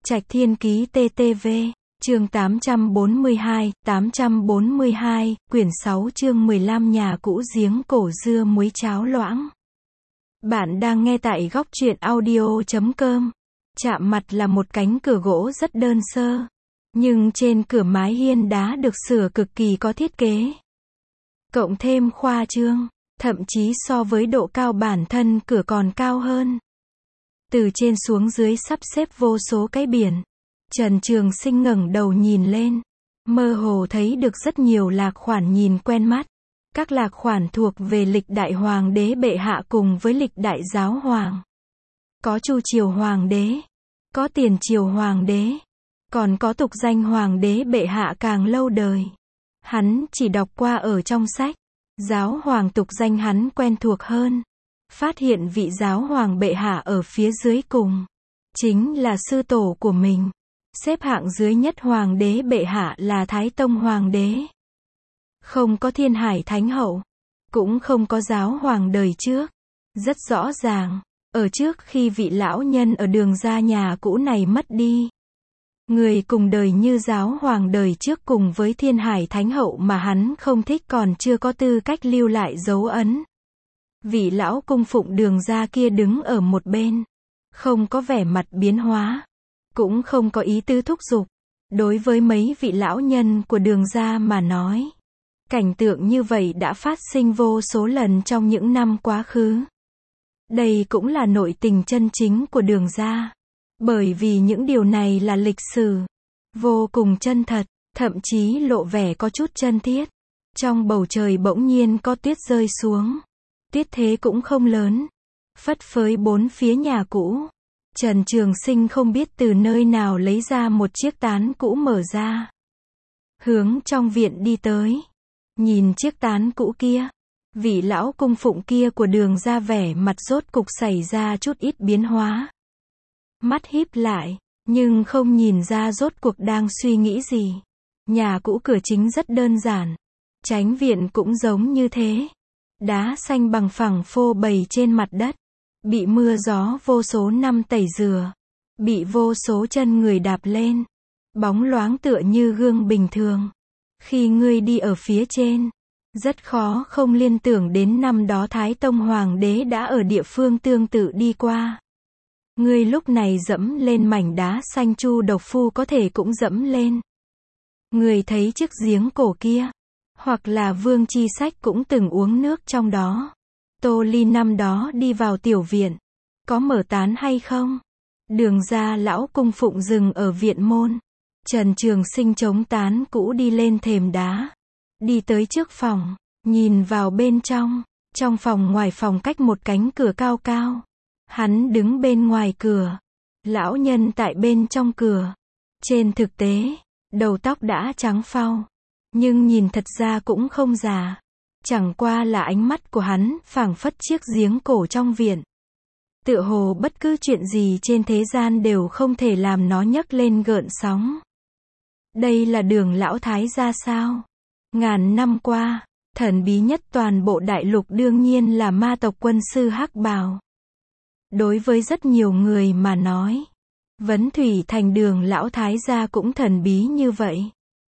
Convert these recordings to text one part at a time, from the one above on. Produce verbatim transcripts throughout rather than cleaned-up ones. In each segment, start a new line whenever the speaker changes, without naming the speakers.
Trạch Thiên Ký tê tê vê, chương tám trăm bốn mươi hai, tám trăm bốn mươi hai, quyển sáu chương mười lăm nhà cũ giếng cổ dưa muối cháo loãng. Bạn đang nghe tại góc truyện audio chấm com. Chạm mặt là một cánh cửa gỗ rất đơn sơ, nhưng trên cửa mái hiên đá được sửa cực kỳ có thiết kế. Cộng thêm khoa trương, thậm chí so với độ cao bản thân cửa còn cao hơn. Từ trên xuống dưới sắp xếp vô số cái biển. Trần Trường Sinh ngẩng đầu nhìn lên, mơ hồ thấy được rất nhiều lạc khoản nhìn quen mắt. Các lạc khoản thuộc về lịch đại hoàng đế bệ hạ cùng với lịch đại giáo hoàng. Có Chu triều hoàng đế, có Tiền triều hoàng đế, còn có tục danh hoàng đế bệ hạ càng lâu đời. Hắn chỉ đọc qua ở trong sách, giáo hoàng tục danh hắn quen thuộc hơn. Phát hiện vị giáo hoàng bệ hạ ở phía dưới cùng, chính là sư tổ của mình. Xếp hạng dưới nhất hoàng đế bệ hạ là Thái Tông hoàng đế. Không có Thiên Hải Thánh Hậu, cũng không có giáo hoàng đời trước. Rất rõ ràng, ở trước khi vị lão nhân ở đường ra nhà cũ này mất đi, người cùng đời như giáo hoàng đời trước cùng với Thiên Hải Thánh Hậu mà hắn không thích còn chưa có tư cách lưu lại dấu ấn. Vị lão cung phụng đường ra kia đứng ở một bên, không có vẻ mặt biến hóa, cũng không có ý tứ thúc giục. Đối với mấy vị lão nhân của đường ra mà nói, cảnh tượng như vậy đã phát sinh vô số lần trong những năm quá khứ. Đây cũng là nội tình chân chính của đường ra. Bởi vì những điều này là lịch sử, vô cùng chân thật, thậm chí lộ vẻ có chút chân thiết. Trong bầu trời bỗng nhiên có tuyết rơi xuống. Tuyết thế cũng không lớn, phất phới bốn phía nhà cũ. Trần Trường Sinh không biết từ nơi nào lấy ra một chiếc tán cũ mở ra, hướng trong viện đi tới. Nhìn chiếc tán cũ kia, vị lão cung phụng kia của đường ra vẻ mặt rốt cục xảy ra chút ít biến hóa. Mắt híp lại, nhưng không nhìn ra rốt cuộc đang suy nghĩ gì. Nhà cũ cửa chính rất đơn giản, chánh viện cũng giống như thế. Đá xanh bằng phẳng phô bày trên mặt đất, bị mưa gió vô số năm tẩy rửa, bị vô số chân người đạp lên, bóng loáng tựa như gương bình thường. Khi ngươi đi ở phía trên, rất khó không liên tưởng đến năm đó Thái Tông Hoàng đế đã ở địa phương tương tự đi qua. Ngươi lúc này dẫm lên mảnh đá xanh Chu độc phu có thể cũng dẫm lên. Ngươi thấy chiếc giếng cổ kia, hoặc là Vương Chi Sách cũng từng uống nước trong đó. Tô Ly năm đó đi vào tiểu viện, có mở tán hay không? Đường ra lão cung phụng dừng ở viện môn. Trần Trường Sinh chống tán cũ đi lên thềm đá, đi tới trước phòng, nhìn vào bên trong. Trong phòng ngoài phòng cách một cánh cửa cao cao. Hắn đứng bên ngoài cửa, lão nhân tại bên trong cửa. Trên thực tế, đầu tóc đã trắng phau, nhưng nhìn thật ra cũng không già. Chẳng qua là ánh mắt của hắn phảng phất chiếc giếng cổ trong viện. Tựa hồ bất cứ chuyện gì trên thế gian đều không thể làm nó nhấc lên gợn sóng. Đây là Đường lão thái gia sao? Ngàn năm qua, thần bí nhất toàn bộ đại lục đương nhiên là ma tộc quân sư Hắc Bào. Đối với rất nhiều người mà nói, Vấn Thủy Thành Đường lão thái gia cũng thần bí như vậy.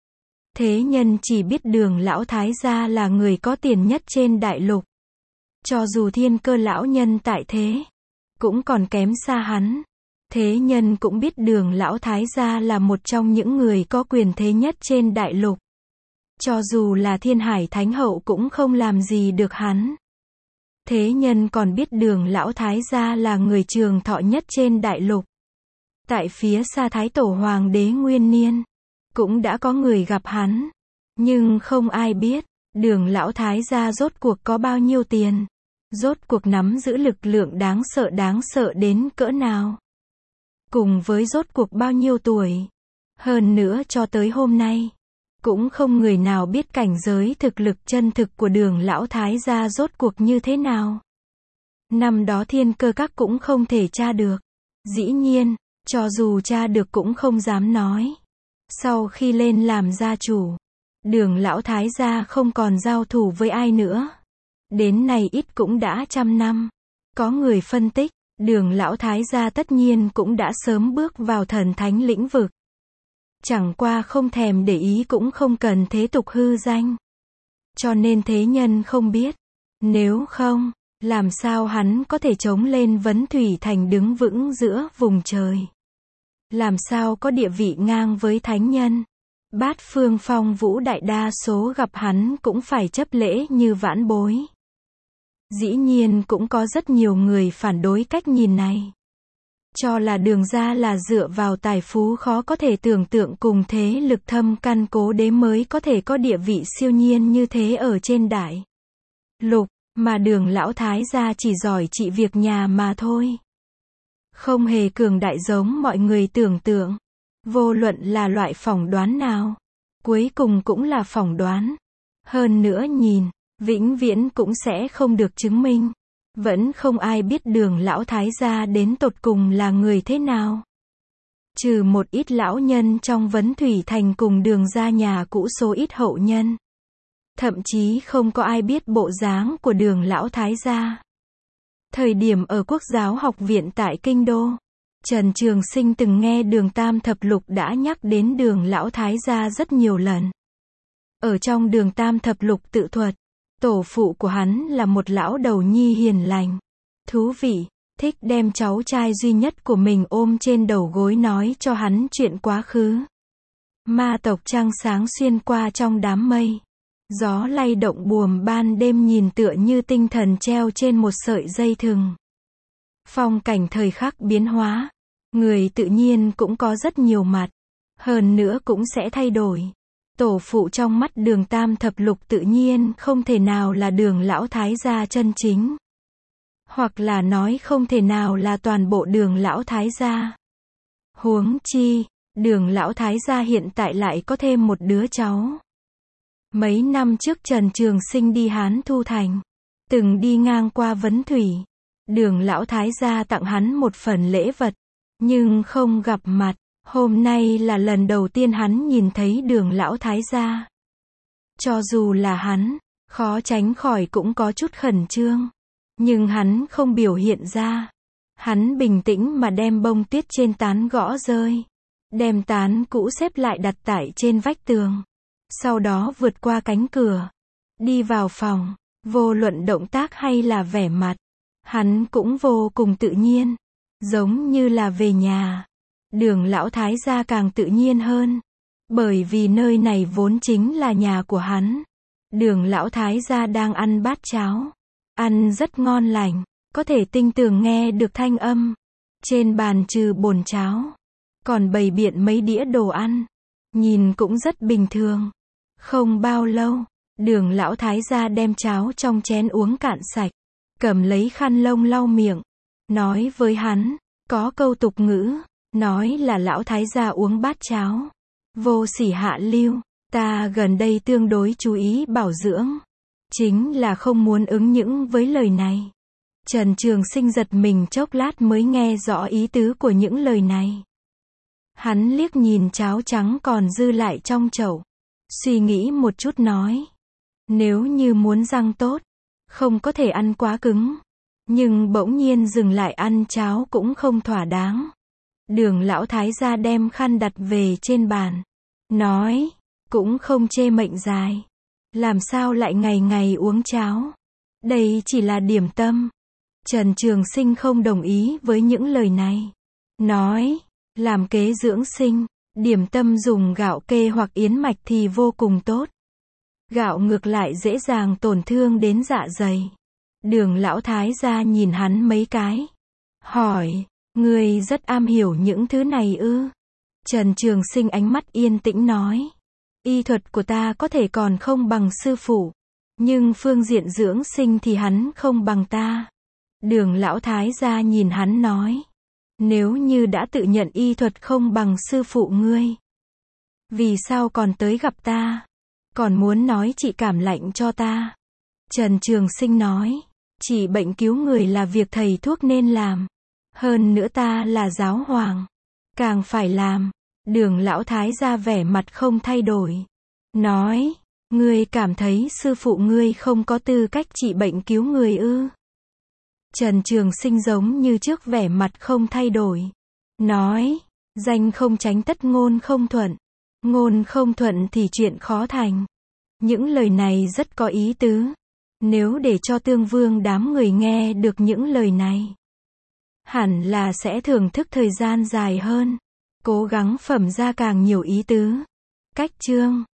Thế nhân chỉ biết Đường lão thái gia là người có tiền nhất trên đại lục. Cho dù Thiên Cơ lão nhân tại thế, cũng còn kém xa hắn. Thế nhân cũng biết Đường lão thái gia là một trong những người có quyền thế nhất trên đại lục. Cho dù là Thiên Hải Thánh Hậu cũng không làm gì được hắn. Thế nhân còn biết Đường lão thái gia là người trường thọ nhất trên đại lục. Tại phía xa Thái Tổ Hoàng đế Nguyên Niên, cũng đã có người gặp hắn. Nhưng không ai biết, Đường lão thái gia rốt cuộc có bao nhiêu tiền. Rốt cuộc nắm giữ lực lượng đáng sợ đáng sợ đến cỡ nào. Cùng với rốt cuộc bao nhiêu tuổi. Hơn nữa cho tới hôm nay, cũng không người nào biết cảnh giới thực lực chân thực của Đường lão thái gia rốt cuộc như thế nào. Năm đó Thiên Cơ các cũng không thể tra được. Dĩ nhiên, cho dù tra được cũng không dám nói. Sau khi lên làm gia chủ, Đường lão thái gia không còn giao thủ với ai nữa. Đến nay ít cũng đã trăm năm. Có người phân tích, Đường lão thái gia tất nhiên cũng đã sớm bước vào thần thánh lĩnh vực. Chẳng qua không thèm để ý cũng không cần thế tục hư danh. Cho nên thế nhân không biết. Nếu không, làm sao hắn có thể chống lên Vấn Thủy Thành đứng vững giữa vùng trời. Làm sao có địa vị ngang với thánh nhân. Bát phương phong vũ đại đa số gặp hắn cũng phải chấp lễ như vãn bối. Dĩ nhiên cũng có rất nhiều người phản đối cách nhìn này. Cho là Đường gia là dựa vào tài phú khó có thể tưởng tượng cùng thế lực thâm căn cố đế mới có thể có địa vị siêu nhiên như thế ở trên đại lục, mà Đường lão thái gia chỉ giỏi trị việc nhà mà thôi. Không hề cường đại giống mọi người tưởng tượng. Vô luận là loại phỏng đoán nào, cuối cùng cũng là phỏng đoán. Hơn nữa nhìn, vĩnh viễn cũng sẽ không được chứng minh. Vẫn không ai biết Đường lão thái gia đến tột cùng là người thế nào. Trừ một ít lão nhân trong Vấn Thủy Thành cùng Đường gia nhà cũ số ít hậu nhân. Thậm chí không có ai biết bộ dáng của Đường lão thái gia. Thời điểm ở Quốc giáo học viện tại Kinh Đô, Trần Trường Sinh từng nghe Đường Tam Thập Lục đã nhắc đến Đường lão thái gia rất nhiều lần. Ở trong Đường Tam Thập Lục tự thuật, tổ phụ của hắn là một lão đầu nhi hiền lành, thú vị, thích đem cháu trai duy nhất của mình ôm trên đầu gối nói cho hắn chuyện quá khứ. Ma tộc trăng sáng xuyên qua trong đám mây. Gió lay động buồm ban đêm nhìn tựa như tinh thần treo trên một sợi dây thừng. Phong cảnh thời khắc biến hóa. Người tự nhiên cũng có rất nhiều mặt. Hơn nữa cũng sẽ thay đổi. Tổ phụ trong mắt Đường Tam Thập Lục tự nhiên không thể nào là Đường lão thái gia chân chính. Hoặc là nói không thể nào là toàn bộ Đường lão thái gia. Huống chi, Đường lão thái gia hiện tại lại có thêm một đứa cháu. Mấy năm trước Trần Trường Sinh đi Hán Thu Thành, từng đi ngang qua Vấn Thủy. Đường lão thái gia tặng hắn một phần lễ vật, nhưng không gặp mặt. Hôm nay là lần đầu tiên hắn nhìn thấy Đường lão thái gia. Cho dù là hắn, khó tránh khỏi cũng có chút khẩn trương. Nhưng hắn không biểu hiện ra. Hắn bình tĩnh mà đem bông tuyết trên tán gõ rơi. Đem tán cũ xếp lại đặt tại trên vách tường. Sau đó vượt qua cánh cửa. Đi vào phòng. Vô luận động tác hay là vẻ mặt. Hắn cũng vô cùng tự nhiên. Giống như là về nhà. Đường lão thái gia càng tự nhiên hơn. Bởi vì nơi này vốn chính là nhà của hắn. Đường lão thái gia đang ăn bát cháo. Ăn rất ngon lành. Có thể tinh tường nghe được thanh âm. Trên bàn trừ bồn cháo. Còn bày biện mấy đĩa đồ ăn. Nhìn cũng rất bình thường. Không bao lâu, Đường lão thái gia đem cháo trong chén uống cạn sạch. Cầm lấy khăn lông lau miệng. Nói với hắn, có câu tục ngữ. Nói là lão thái gia uống bát cháo. Vô sỉ hạ lưu. Ta gần đây tương đối chú ý bảo dưỡng. Chính là không muốn ứng những với lời này. Trần Trường Sinh giật mình chốc lát mới nghe rõ ý tứ của những lời này. Hắn liếc nhìn cháo trắng còn dư lại trong chậu. Suy nghĩ một chút nói. Nếu như muốn răng tốt, không có thể ăn quá cứng. Nhưng bỗng nhiên dừng lại ăn cháo cũng không thỏa đáng. Đường lão thái gia đem khăn đặt về trên bàn. Nói, cũng không chê mệnh dài. Làm sao lại ngày ngày uống cháo? Đây chỉ là điểm tâm. Trần Trường Sinh không đồng ý với những lời này. Nói, làm kế dưỡng sinh, điểm tâm dùng gạo kê hoặc yến mạch thì vô cùng tốt. Gạo ngược lại dễ dàng tổn thương đến dạ dày. Đường lão thái gia nhìn hắn mấy cái. Hỏi, ngươi rất am hiểu những thứ này ư? Trần Trường Sinh ánh mắt yên tĩnh nói. Y thuật của ta có thể còn không bằng sư phụ. Nhưng phương diện dưỡng sinh thì hắn không bằng ta. Đường lão thái gia nhìn hắn nói. Nếu như đã tự nhận y thuật không bằng sư phụ ngươi. Vì sao còn tới gặp ta? Còn muốn nói trị cảm lạnh cho ta? Trần Trường Sinh nói. Trị bệnh cứu người là việc thầy thuốc nên làm. Hơn nữa ta là giáo hoàng. Càng phải làm. Đường lão thái gia vẻ mặt không thay đổi. Nói. Ngươi cảm thấy sư phụ ngươi không có tư cách trị bệnh cứu người ư? Trần Trường Sinh giống như trước vẻ mặt không thay đổi. Nói, danh không tránh tất ngôn không thuận. Ngôn không thuận thì chuyện khó thành. Những lời này rất có ý tứ. Nếu để cho Tương Vương đám người nghe được những lời này, hẳn là sẽ thưởng thức thời gian dài hơn. Cố gắng phẩm ra càng nhiều ý tứ. Cách chương